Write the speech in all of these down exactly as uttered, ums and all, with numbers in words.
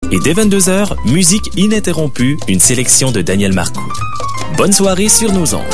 Et dès vingt-deux heures, musique ininterrompue, une sélection de Daniel Marcoux. Bonne soirée sur nos ondes.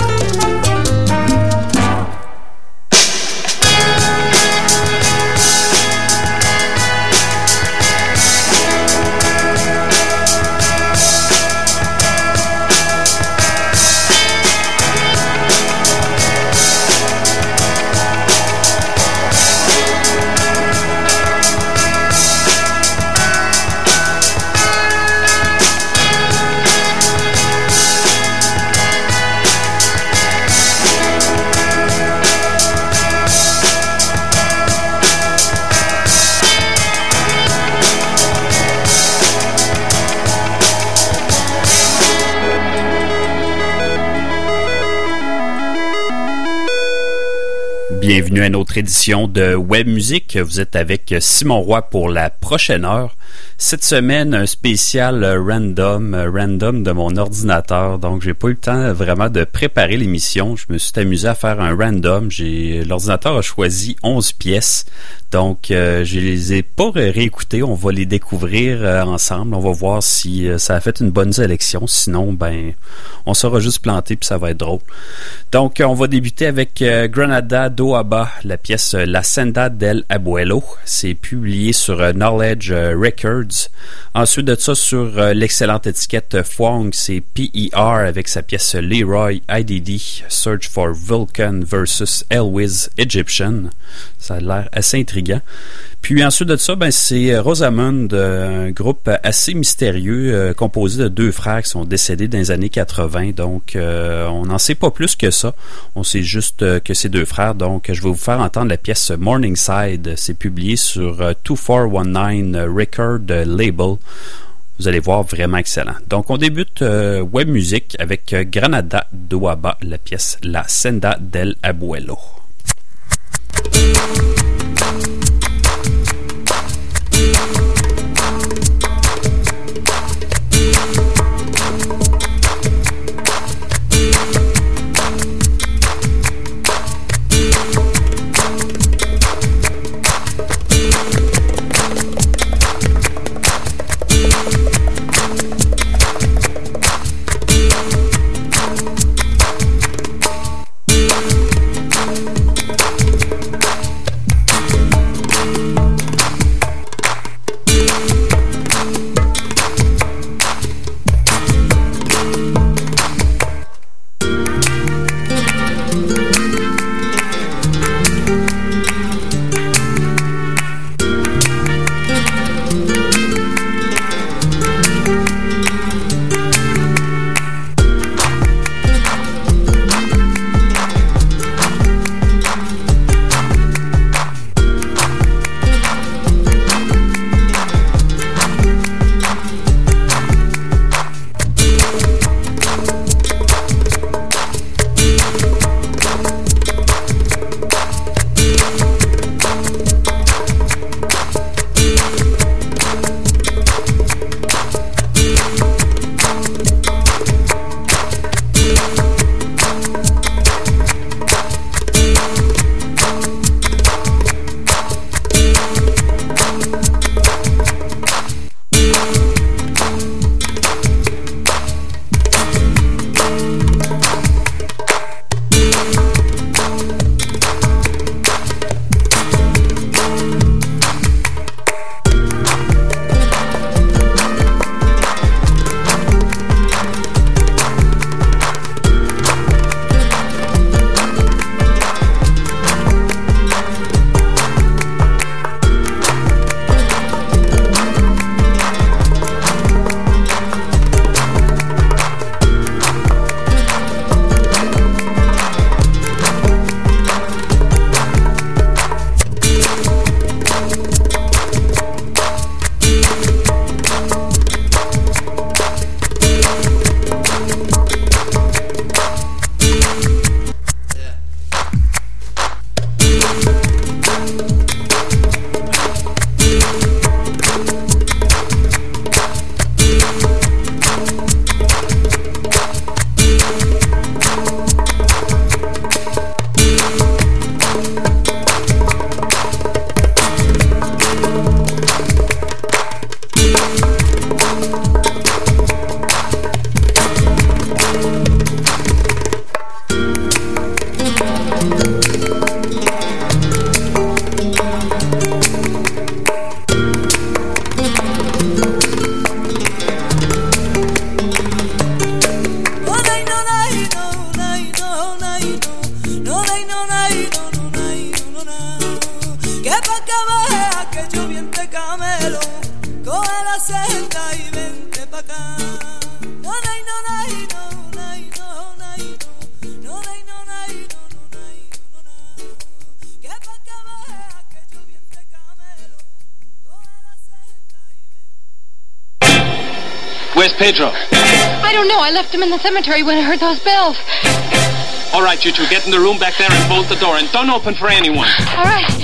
Bienvenue à une autre édition de Web Musique. Vous êtes avec Simon Roy pour la prochaine heure. Cette semaine, un spécial random, random de mon ordinateur. Donc, j'ai pas eu le temps vraiment de préparer l'émission. Je me suis amusé à faire un random. J'ai, l'ordinateur a choisi onze pièces. Donc, euh, je les ai pas réécoutées. On va les découvrir euh, ensemble. On va voir si euh, ça a fait une bonne sélection. Sinon, ben, on sera juste planté puis ça va être drôle. Donc, on va débuter avec euh, Granada do Abba, la pièce La Senda del Abuelo. C'est publié sur uh, Knowledge uh, Records. Ensuite de ça, sur uh, l'excellente étiquette Fwang, c'est P E R avec sa pièce Leroy I D D, Search for Vulcan versus Elwiz Egyptian. Ça a l'air assez intriguant. Puis ensuite de ça, ben, c'est Rosamond, un groupe assez mystérieux euh, composé de deux frères qui sont décédés dans les années quatre-vingts. Donc, euh, on n'en sait pas plus que ça. On sait juste euh, que c'est deux frères. Donc, je vais vous faire entendre la pièce Morningside. C'est publié sur euh, deux quatre dix-neuf Record Label. Vous allez voir, vraiment excellent. Donc, on débute euh, Web Music avec euh, Granada do Abba, la pièce La Senda del Abuelo. Where's Pedro? I don't know. I left him in the cemetery when I heard those bells. All right, you two, get in the room back there and bolt the door, and don't open for anyone. All right.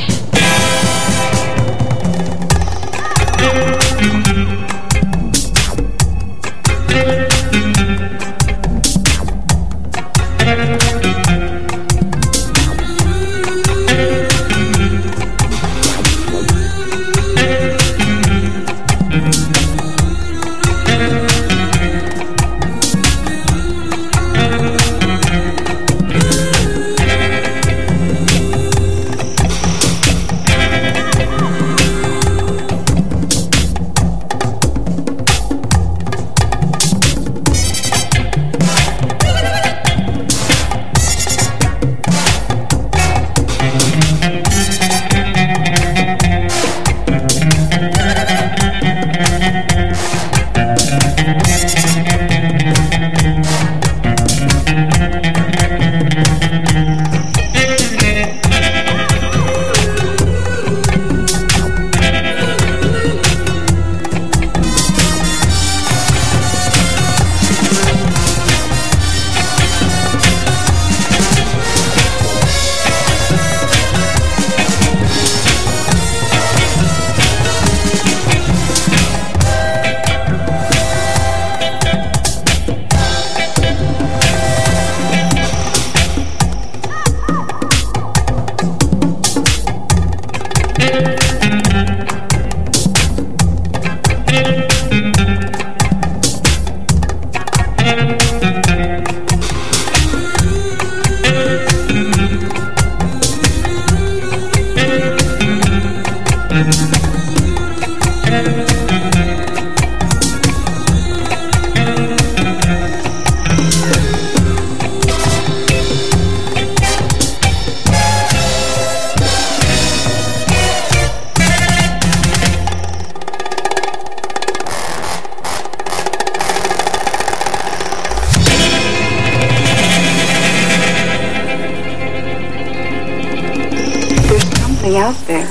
Out there.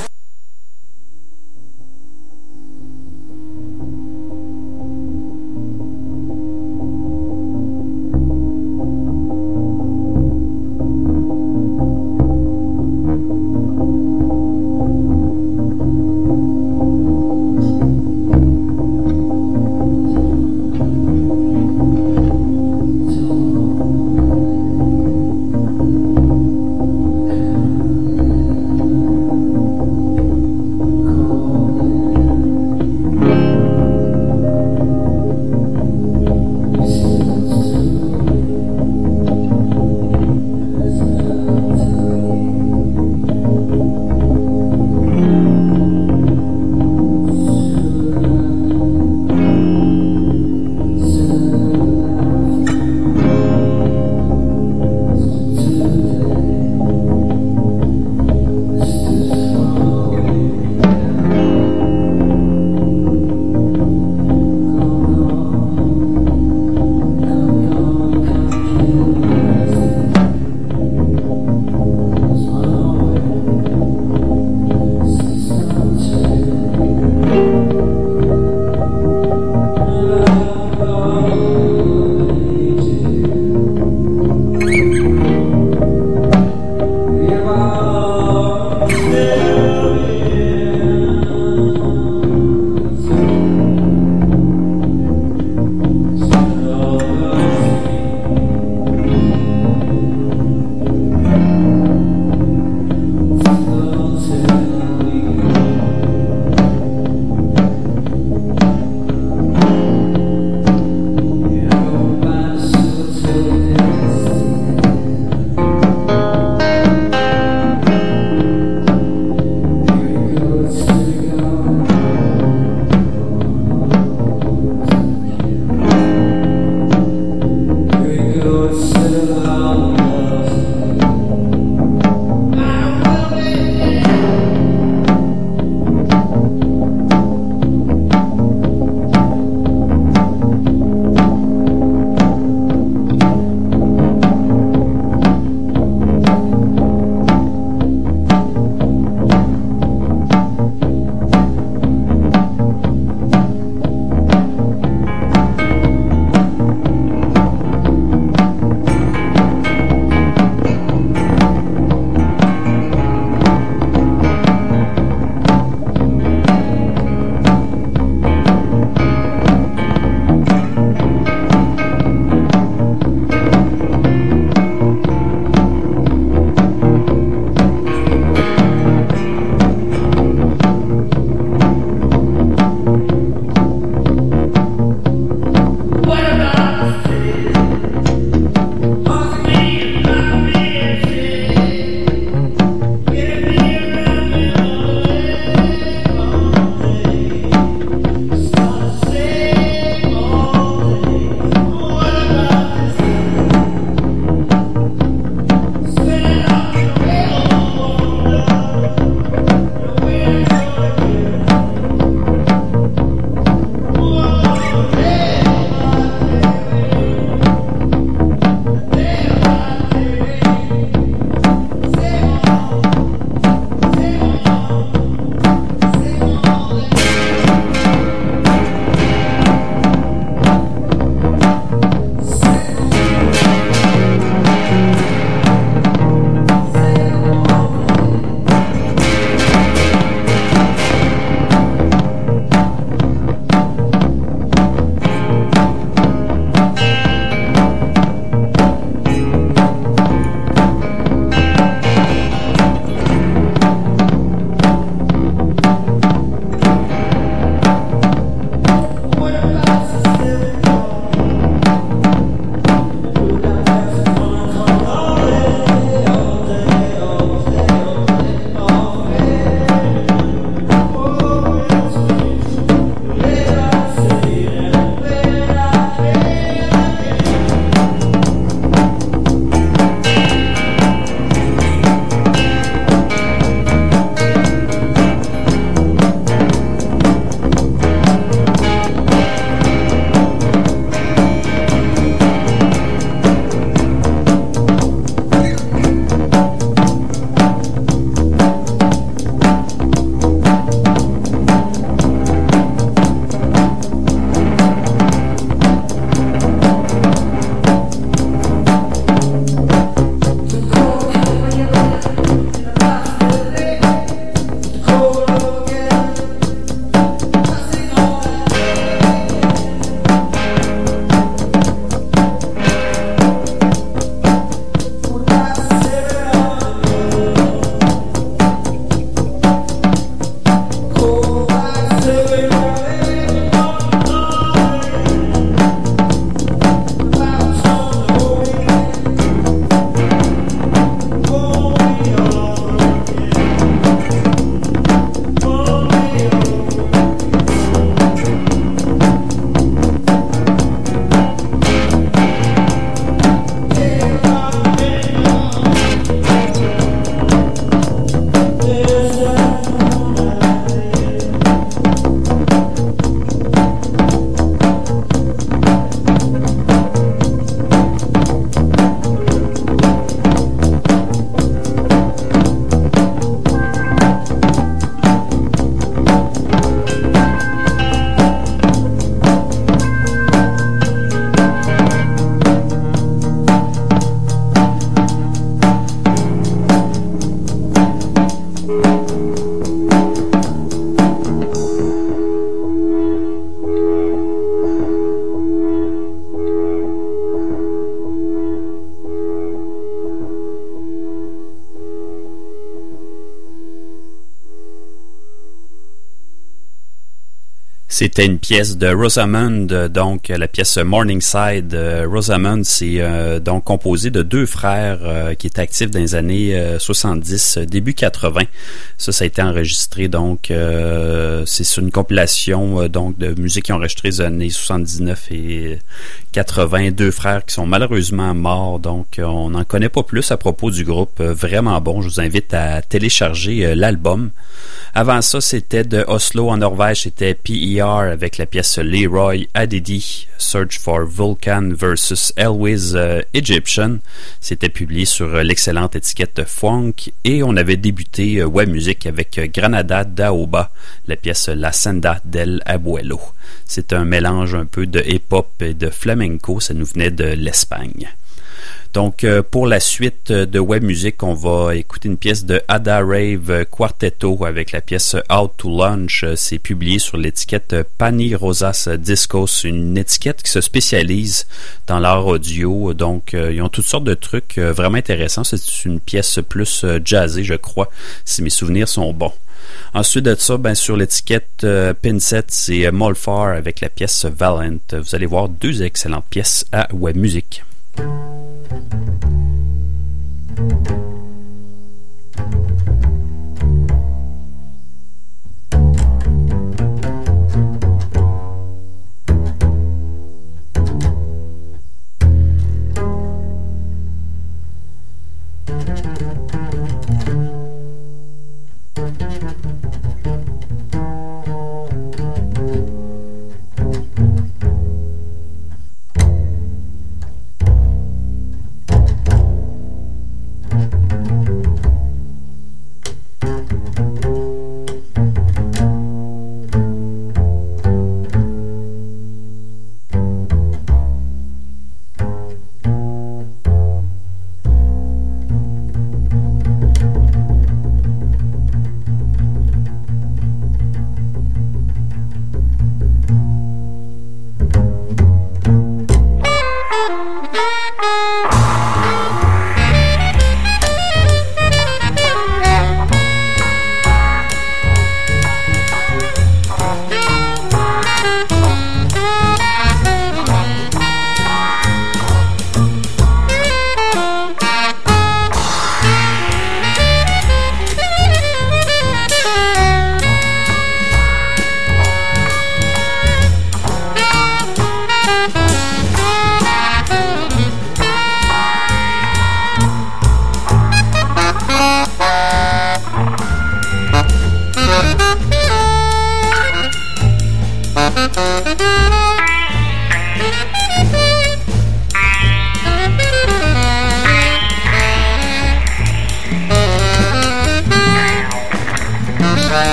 C'était une pièce de Rosamund, donc la pièce Morningside. Euh, Rosamund, c'est euh, donc composé de deux frères euh, qui étaient actifs dans les années euh, soixante-dix, début quatre-vingts. Ça, ça a été enregistré, donc euh, c'est sur une compilation euh, donc de musique qui ont enregistré les années soixante-dix-neuf et quatre-vingts. Deux frères qui sont malheureusement morts, donc euh, on n'en connaît pas plus à propos du groupe. Euh, vraiment bon, je vous invite à télécharger euh, l'album. Avant ça, c'était de Oslo en Norvège, c'était P E R avec la pièce Leroy Adidi, Search for Vulcan versus Elvis uh, Egyptian. C'était publié sur uh, l'excellente étiquette Funk. Et on avait débuté uh, Web Music avec uh, Granada d'Aoba, la pièce La Senda del Abuelo. C'est un mélange un peu de hip-hop et de flamenco, ça nous venait de l'Espagne. Donc, euh, pour la suite de Web Music, on va écouter une pièce de Ada Rave Quartetto avec la pièce Out to Lunch. C'est publié sur l'étiquette Pani Rosas Discos, une étiquette qui se spécialise dans l'art audio. Donc, euh, ils ont toutes sortes de trucs euh, vraiment intéressants. C'est une pièce plus euh, jazzée, je crois, si mes souvenirs sont bons. Ensuite de ça, ben, sur l'étiquette euh, Pinsett, c'est euh, Molfar avec la pièce Valent. Vous allez voir deux excellentes pièces à Web Music.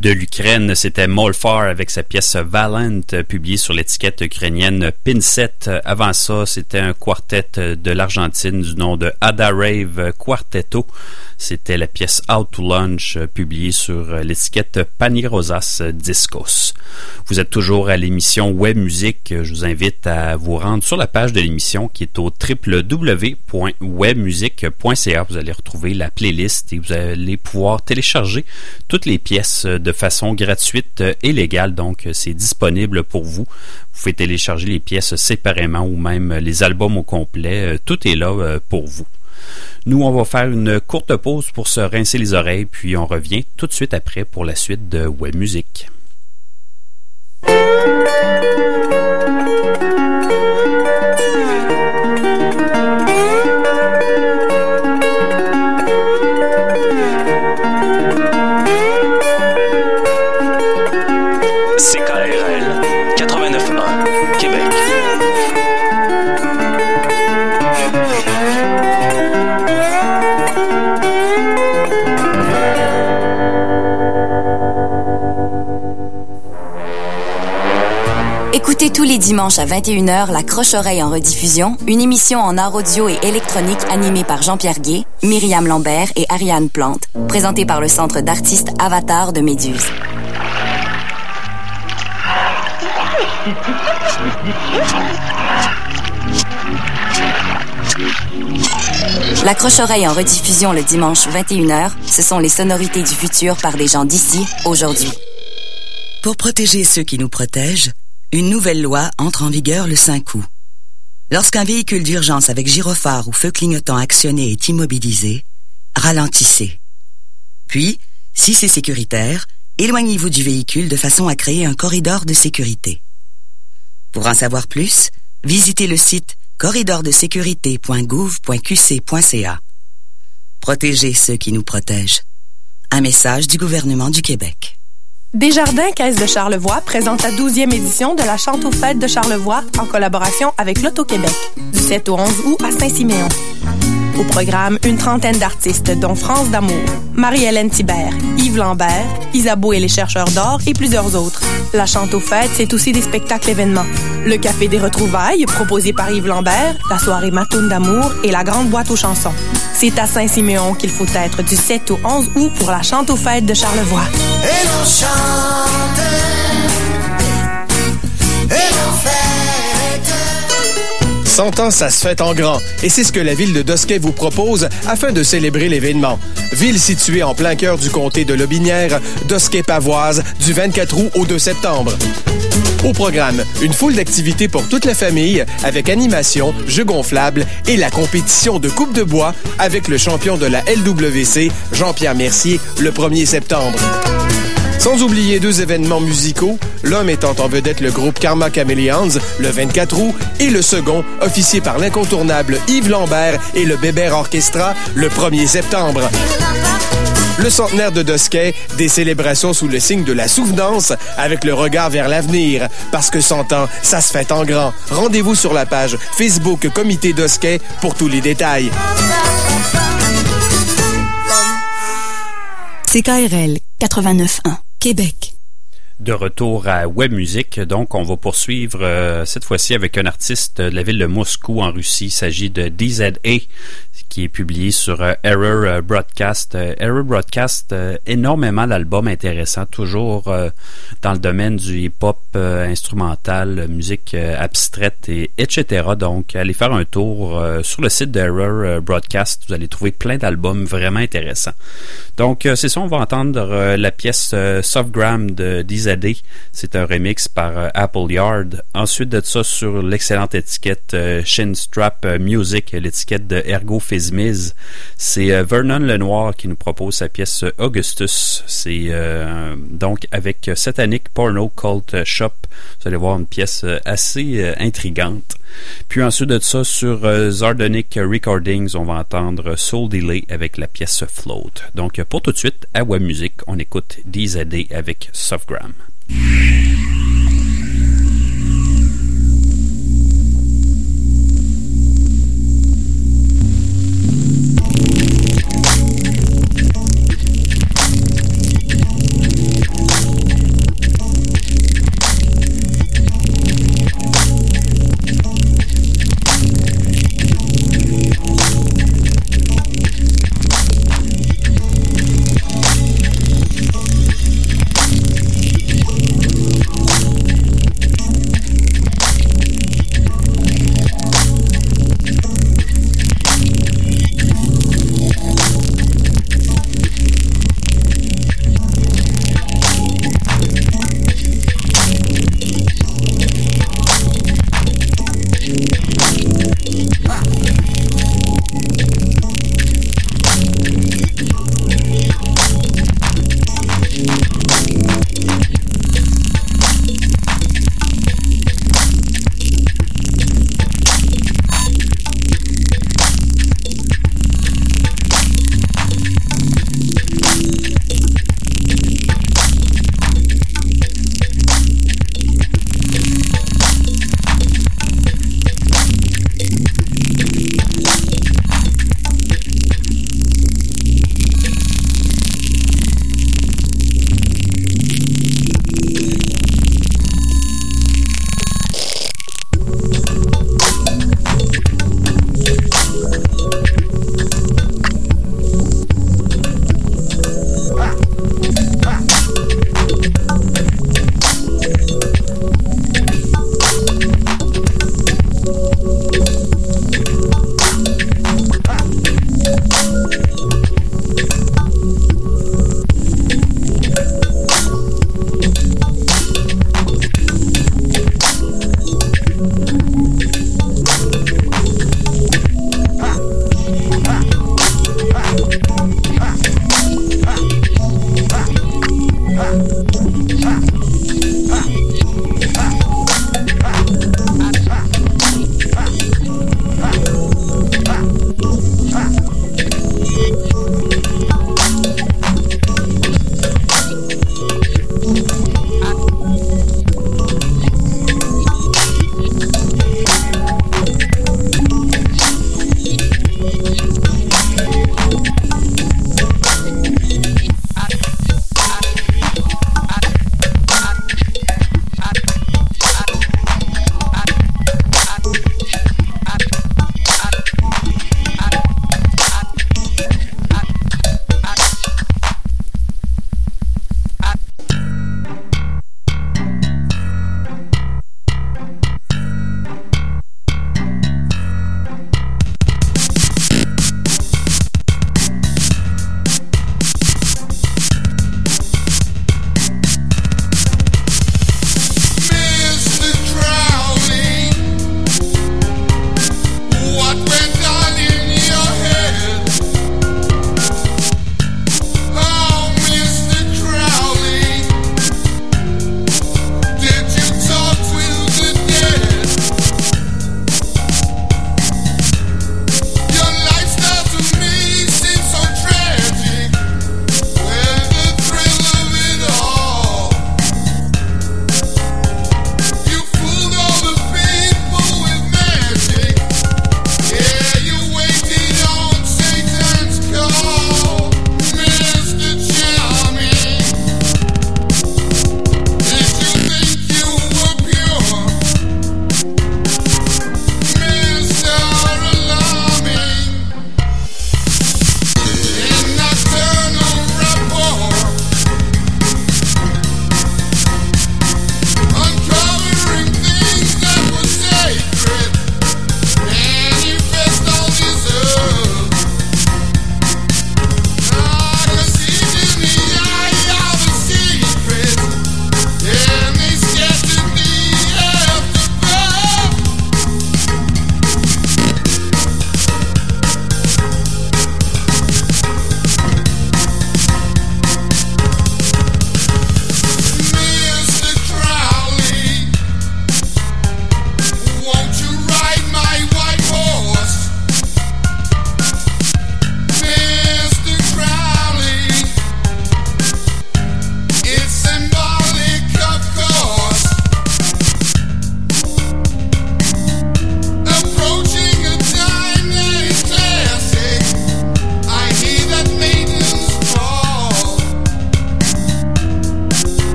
De l'Ukraine, c'était Molfar avec sa pièce Valent, publiée sur l'étiquette ukrainienne Pinset. Avant ça, c'était un quartet de l'Argentine du nom de Ada Rave Quartetto. C'était la pièce Out to Lunch, publiée sur l'étiquette Panirosas Discos. Vous êtes toujours à l'émission Web Musique. Je vous invite à vous rendre sur la page de l'émission qui est au w w w point webmusique point c a. Vous allez retrouver la playlist et vous allez pouvoir télécharger toutes les pièces de façon gratuite et légale. Donc, c'est disponible pour vous. Vous pouvez télécharger les pièces séparément ou même les albums au complet. Tout est là pour vous. Nous, on va faire une courte pause pour se rincer les oreilles, puis on revient tout de suite après pour la suite de Web Musique. C K R L quatre-vingt-neuf un, Québec. Écoutez tous les dimanches à vingt et une heures La Croche-Oreille en rediffusion, une émission en art audio et électronique animée par Jean-Pierre Gué, Myriam Lambert et Ariane Plante, présentée par le Centre d'artistes Avatar de Méduse. La Croche-Oreille en rediffusion le dimanche vingt et une heures, ce sont les sonorités du futur par des gens d'ici, aujourd'hui. Pour protéger ceux qui nous protègent, une nouvelle loi entre en vigueur le cinq août. Lorsqu'un véhicule d'urgence avec gyrophare ou feu clignotant actionné est immobilisé, ralentissez. Puis, si c'est sécuritaire, éloignez-vous du véhicule de façon à créer un corridor de sécurité. Pour en savoir plus, visitez le site corridor de sécurité point gouv point q c point c a. Protégez ceux qui nous protègent. Un message du gouvernement du Québec. Desjardins Caisse de Charlevoix présente la douzième édition de la Chante aux Fêtes de Charlevoix en collaboration avec l'Auto-Québec, du sept au onze août à Saint-Siméon. Au programme, une trentaine d'artistes, dont France d'Amour, Marie-Hélène Thibert, Yves Lambert, Isabeau et les chercheurs d'or et plusieurs autres. La Chante aux Fêtes, c'est aussi des spectacles événements. Le Café des retrouvailles, proposé par Yves Lambert, la soirée Matoune d'amour et la grande boîte aux chansons. C'est à Saint-Siméon qu'il faut être du sept au onze août pour la Chante aux Fêtes de Charlevoix. Et l'on chante, et l'on fête. cent ans, ça se fête en grand. Et c'est ce que la ville de Dosquet vous propose afin de célébrer l'événement. Ville située en plein cœur du comté de Lotbinière, Dosquet-Pavoise, du vingt-quatre août au deux septembre. Au programme, une foule d'activités pour toute la famille avec animation, jeux gonflables et la compétition de coupe de bois avec le champion de la L W C, Jean-Pierre Mercier, le premier septembre. Sans oublier deux événements musicaux, l'un mettant en vedette le groupe Karma Chameleons le vingt-quatre août et le second, officié par l'incontournable Yves Lambert et le Bébert Orchestra le premier septembre. Le centenaire de Dosquet, des célébrations sous le signe de la souvenance avec le regard vers l'avenir. Parce que cent ans, ça se fête en grand. Rendez-vous sur la page Facebook Comité Dosquet pour tous les détails. C K R L quatre-vingt-neuf un, Québec. De retour à Web Musique, donc on va poursuivre euh, cette fois-ci avec un artiste de la ville de Moscou en Russie. Il s'agit de D Z A qui est publié sur euh, Error euh, Broadcast. Euh, Error Broadcast, euh, énormément d'albums intéressants, toujours euh, dans le domaine du hip-hop euh, instrumental, musique euh, abstraite, et etc. Donc, allez faire un tour euh, sur le site d'Error euh, Broadcast. Vous allez trouver plein d'albums vraiment intéressants. Donc, euh, c'est ça, on va entendre euh, la pièce euh, Softgram de D Z A. C'est un remix par euh, Apple Yard. Ensuite de ça, sur l'excellente étiquette euh, Shinstrap Music, l'étiquette de Ergo Fizmiz, c'est euh, Vernon Lenoir qui nous propose sa pièce euh, Augustus. C'est euh, donc avec euh, Satanic Porno Cult Shop. Vous allez voir une pièce euh, assez euh, intrigante. Puis ensuite de ça, sur euh, Zardonic Recordings, on va entendre Soul Delay avec la pièce Float. Donc pour tout de suite, à Web Music, on écoute D Z A avec Softgram.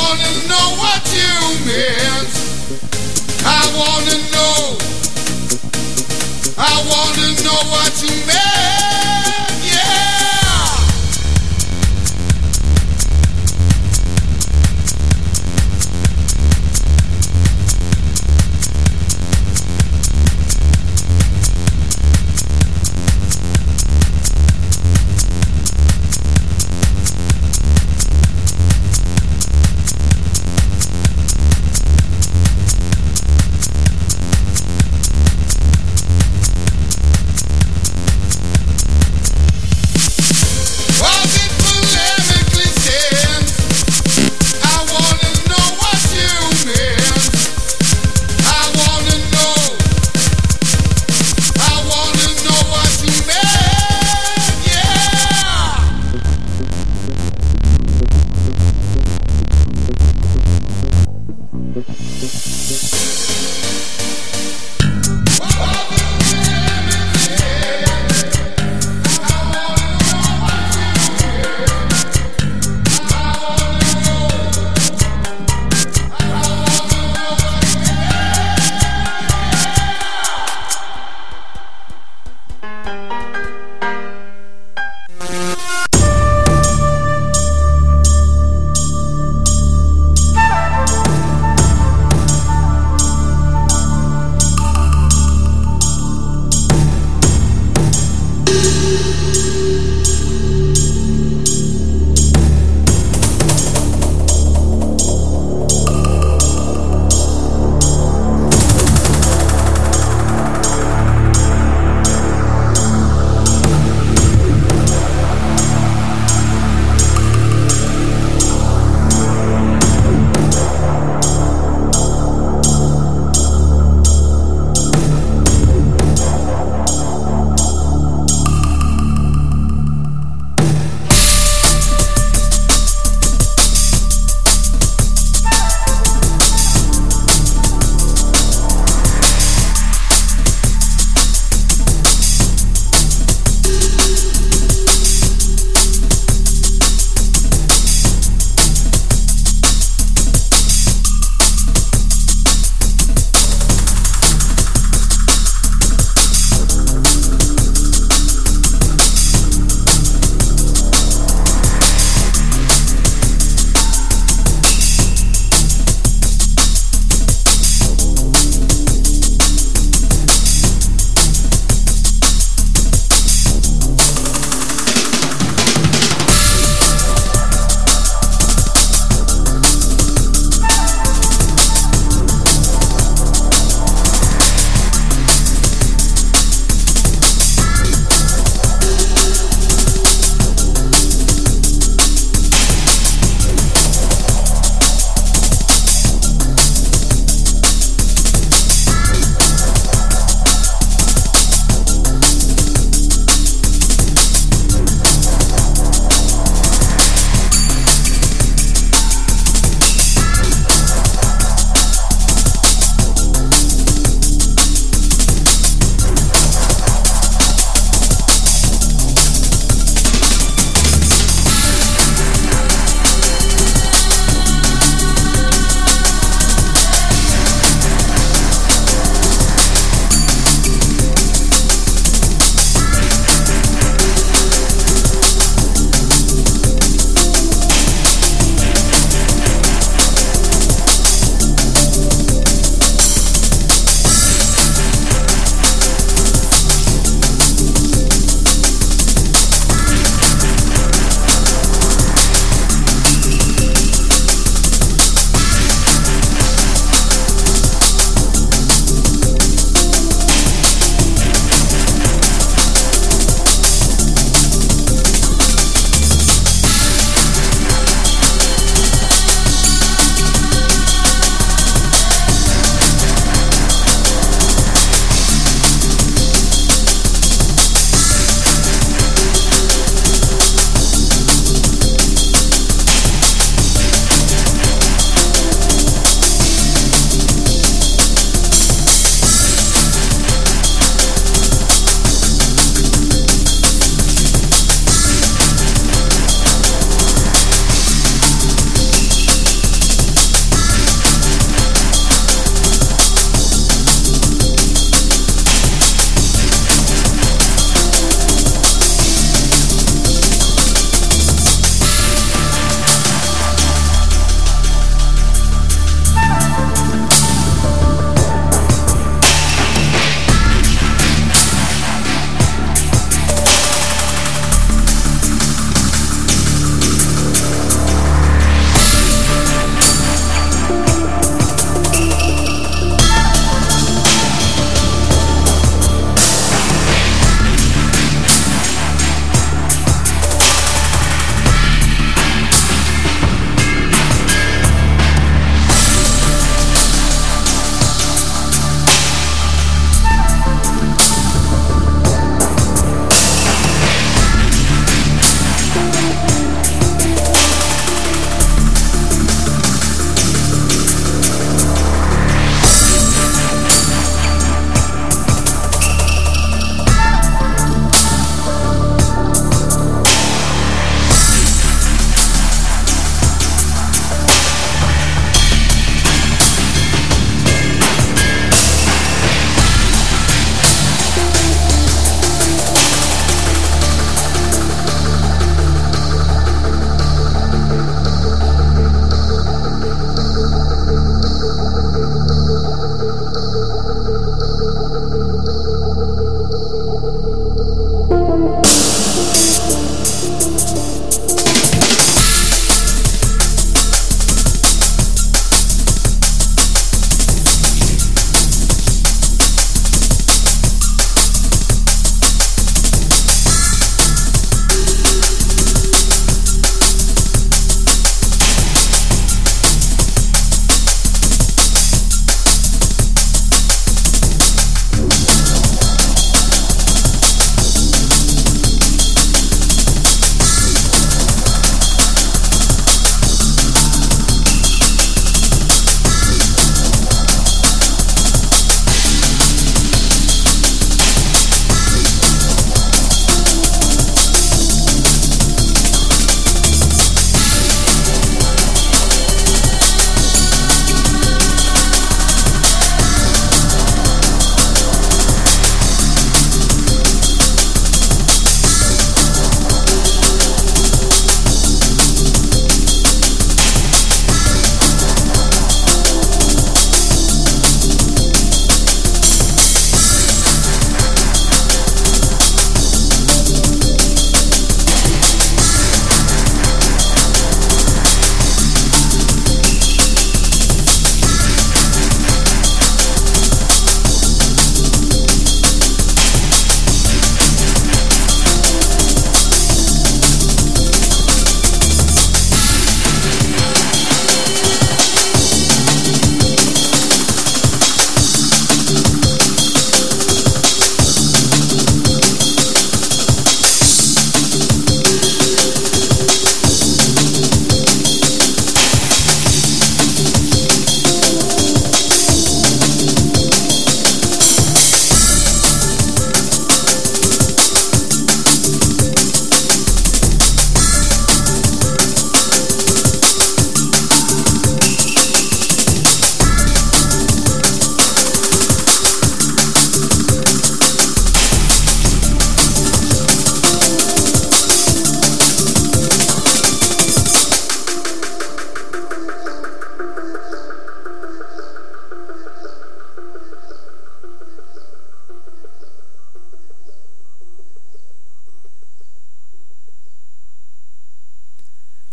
wanna know what you meant. I wanna know. I wanna know what you meant. Yeah.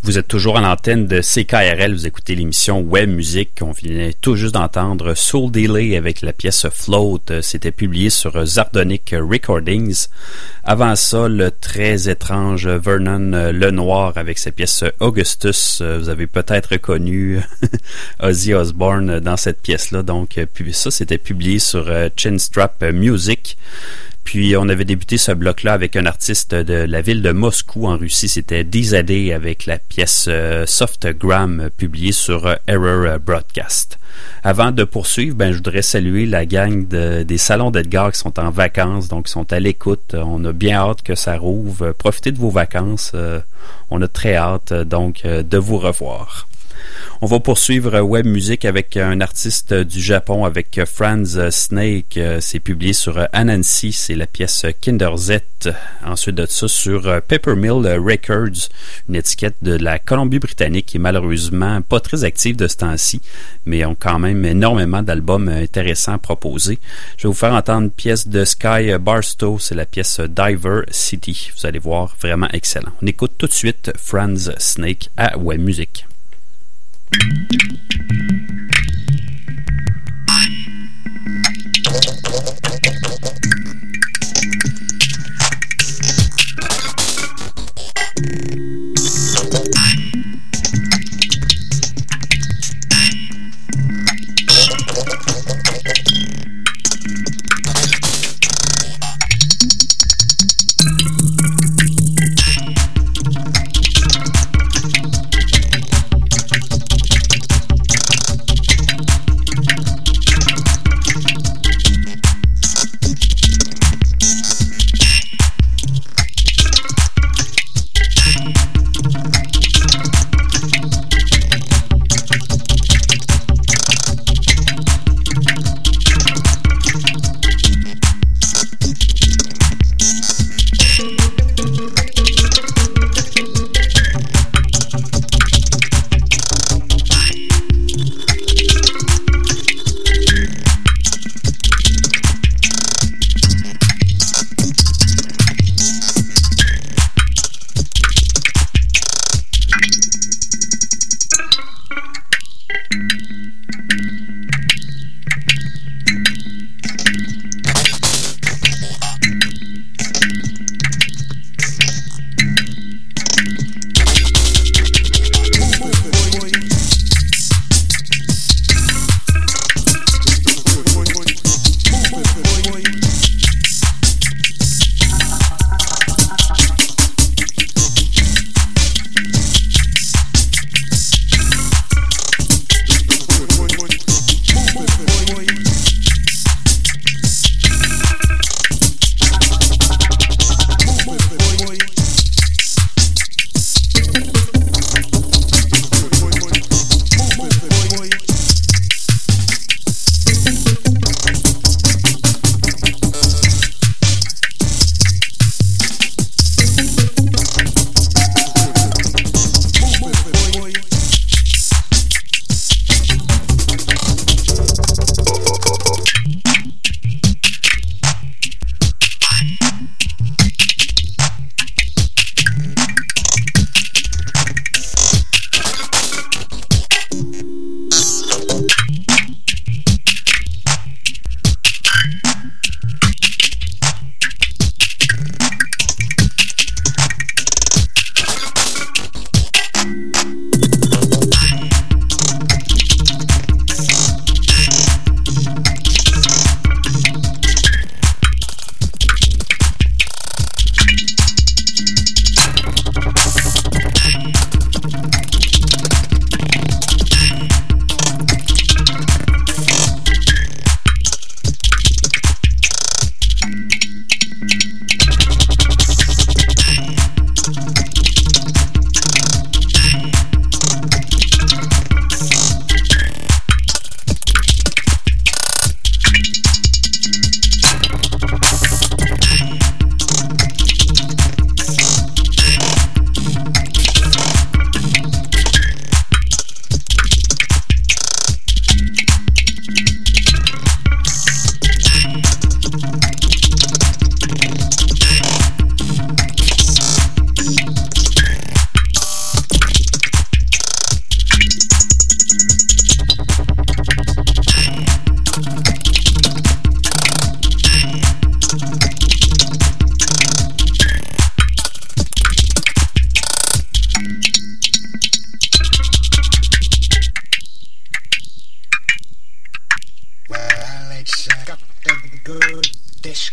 Vous êtes toujours à l'antenne de C K R L, vous écoutez l'émission Web Musique. On vient tout juste d'entendre Soul Delay avec la pièce Float. C'était publié sur Zardonic Recordings. Avant ça, le très étrange Vernon Lenoir avec sa pièce Augustus. Vous avez peut-être reconnu Ozzy Osbourne dans cette pièce-là. Donc, ça, c'était publié sur Chinstrap Music. Puis on avait débuté ce bloc-là avec un artiste de la ville de Moscou en Russie, c'était D Z A avec la pièce euh, Softgram publiée sur euh, Error Broadcast. Avant de poursuivre, ben, je voudrais saluer la gang de, des salons d'Edgar qui sont en vacances, donc qui sont à l'écoute. On a bien hâte que ça rouvre. Profitez de vos vacances. Euh, on a très hâte donc euh, de vous revoir. On va poursuivre Web Music avec un artiste du Japon, avec Franz Snake. C'est publié sur Anansi, c'est la pièce Kinderzett. Ensuite de ça, sur Peppermill Records, une étiquette de la Colombie-Britannique qui est malheureusement pas très active de ce temps-ci, mais ont quand même énormément d'albums intéressants à proposer. Je vais vous faire entendre une pièce de Sky Barstow, c'est la pièce Diver City. Vous allez voir, vraiment excellent. On écoute tout de suite Franz Snake à Web Music.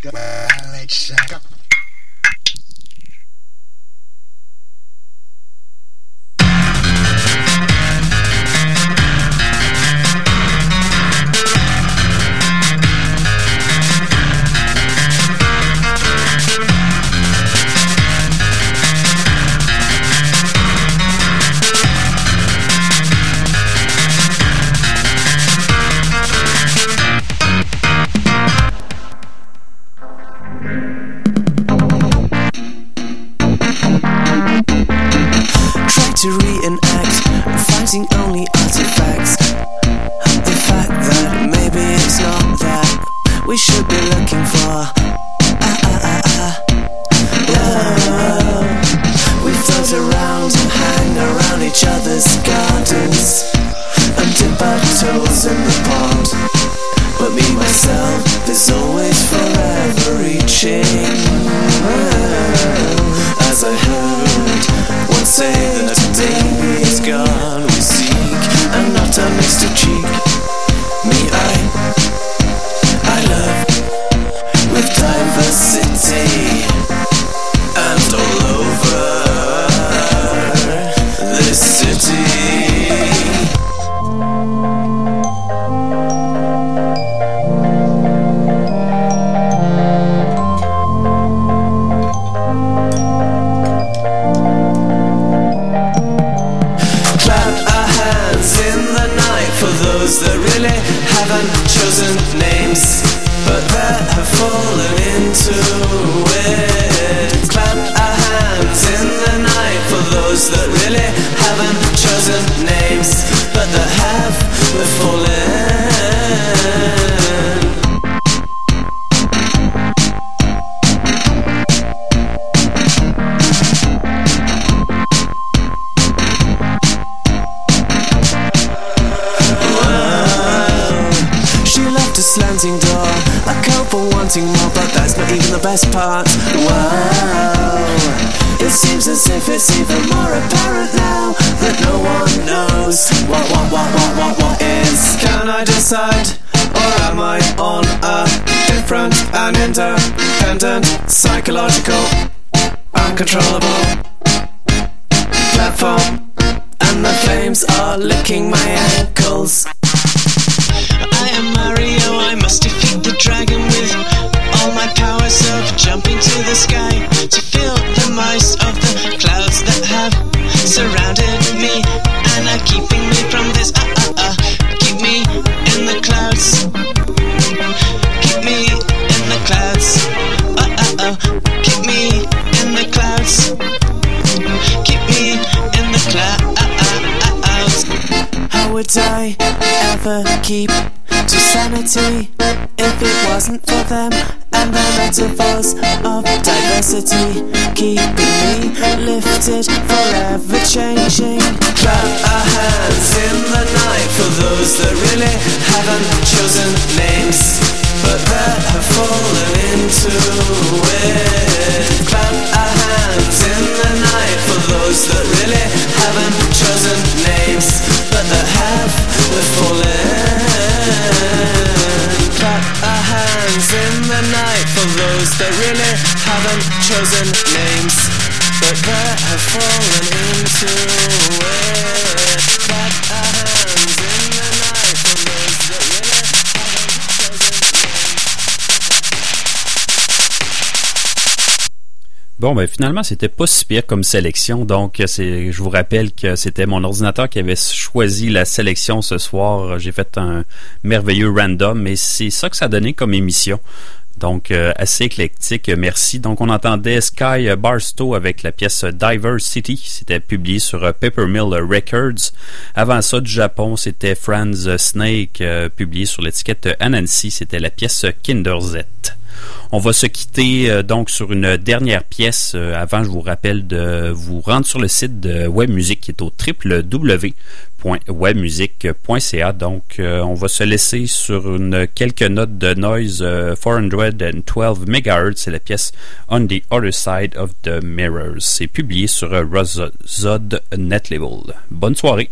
To reenact, finding only artifacts. The fact that maybe it's not that we should be looking for. Ah, ah, ah, ah. Love. We float around and hang around each other's gardens and dip our toes in the pond. But me, myself, is always forever reaching. As I heard one say that baby is gone, we seek and not a mixed cheek. Me, I, I love with diversity and all over this city. That really haven't chosen names, but that have fallen into it. Clap our hands in the night for those that really haven't chosen names, but that have fallen. Slanting door, a couple wanting more, but that's not even the best part. Wow, it seems as if it's even more apparent now that no one knows what, what, what, what, what, what is. Can I decide, or am I on a different and independent, psychological, uncontrollable platform? And the flames are licking my ankles. I am Mario, I must defeat the dragon with all my powers of jumping to the sky, to feel the mice of the clouds that have surrounded me and are keeping me from this. Ah ah ah, keep me in the clouds, keep me in the clouds. Ah ah ah, keep me in the clouds, keep me in the clouds. How would I ever keep to sanity if it wasn't for them and their metaphors of diversity, keeping me lifted, forever changing? Clap our hands in the night for those that really haven't chosen names, but that have fallen into it. Clap our hands in the night for those that really haven't chosen names, but that have fallen. Clap our hands in the night for those that really haven't chosen names, but that have fallen into it. Clap our hands in the night for those that really haven't chosen names. Bon, ben finalement, c'était pas si pire comme sélection. Donc, c'est, je vous rappelle que c'était mon ordinateur qui avait choisi la sélection ce soir. J'ai fait un merveilleux random, mais c'est ça que ça a donné comme émission. Donc, euh, assez éclectique, merci. Donc, on entendait Sky Barstow avec la pièce Diversity. C'était publié sur euh, Peppermill Records. Avant ça, du Japon, c'était Franz Snake, euh, publié sur l'étiquette Anansi. C'était la pièce Kinderzett. On va se quitter euh, donc sur une dernière pièce. Euh, avant, je vous rappelle de vous rendre sur le site de Webmusique qui est au w w w point webmusique point c a. Donc, euh, on va se laisser sur une quelques notes de noise euh, quatre cent douze mégahertz. C'est la pièce On the Other Side of the Mirrors. C'est publié sur euh, Rhapsody Net Label. Bonne soirée.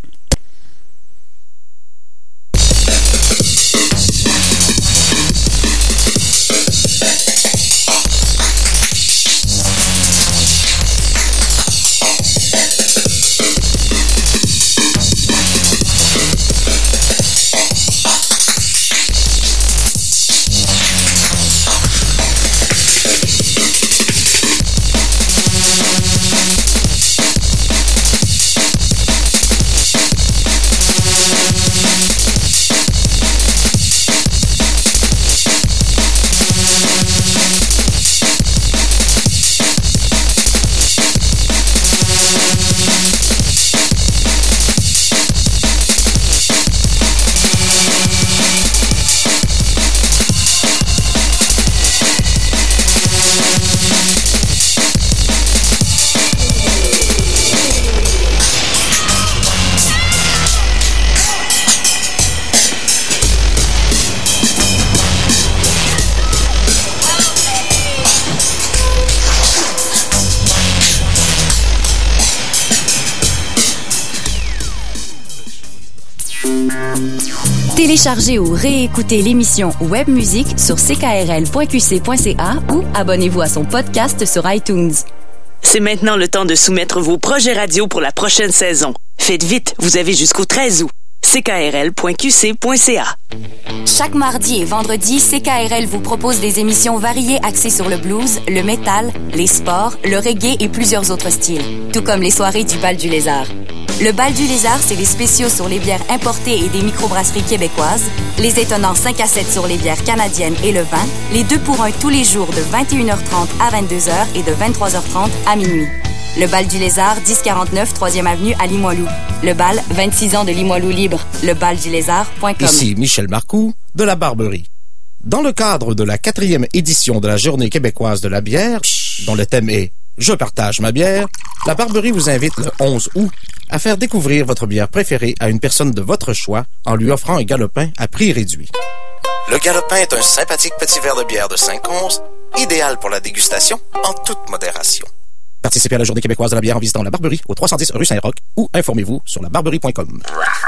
Téléchargez ou réécoutez l'émission Web Musique sur c k r l point q c point c a ou abonnez-vous à son podcast sur iTunes. C'est maintenant le temps de soumettre vos projets radio pour la prochaine saison. Faites vite, vous avez jusqu'au treize août. c k r l point q c point c a. Chaque mardi et vendredi, C K R L vous propose des émissions variées axées sur le blues, le métal, les sports, le reggae et plusieurs autres styles, tout comme les soirées du Bal du Lézard. Le Bal du Lézard, c'est les spéciaux sur les bières importées et des microbrasseries québécoises, les étonnants cinq à sept sur les bières canadiennes et le vin, les deux pour un tous les jours de vingt et une heures trente à vingt-deux heures et de vingt-trois heures trente à minuit. Le Bal du Lézard, dix quarante-neuf troisième avenue à Limoilou. Le Bal, vingt-six ans de Limoilou libre. le bal du lézard point com. Ici Michel Marcoux de la Barberie. Dans le cadre de la quatrième édition de la Journée québécoise de la bière, dont le thème est « Je partage ma bière », la Barberie vous invite le onze août à faire découvrir votre bière préférée à une personne de votre choix en lui offrant un galopin à prix réduit. Le galopin est un sympathique petit verre de bière de cinq onces, idéal pour la dégustation en toute modération. Participez à la Journée québécoise de la bière en visitant la Barberie au trois cent dix rue Saint-Roch ou informez-vous sur la barberie point com.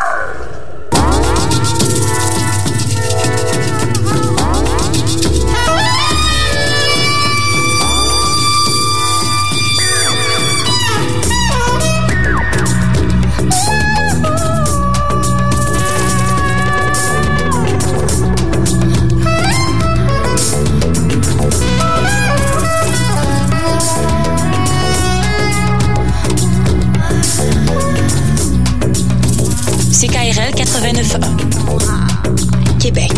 C K R L quatre-vingt-neuf un, Québec.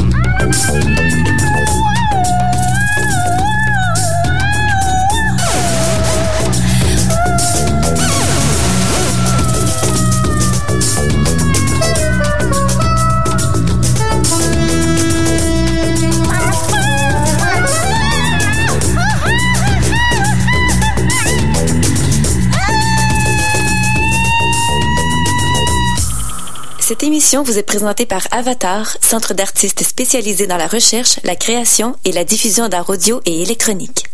Cette émission vous est présentée par Avatar, centre d'artistes spécialisé dans la recherche, la création et la diffusion d'art audio et électronique.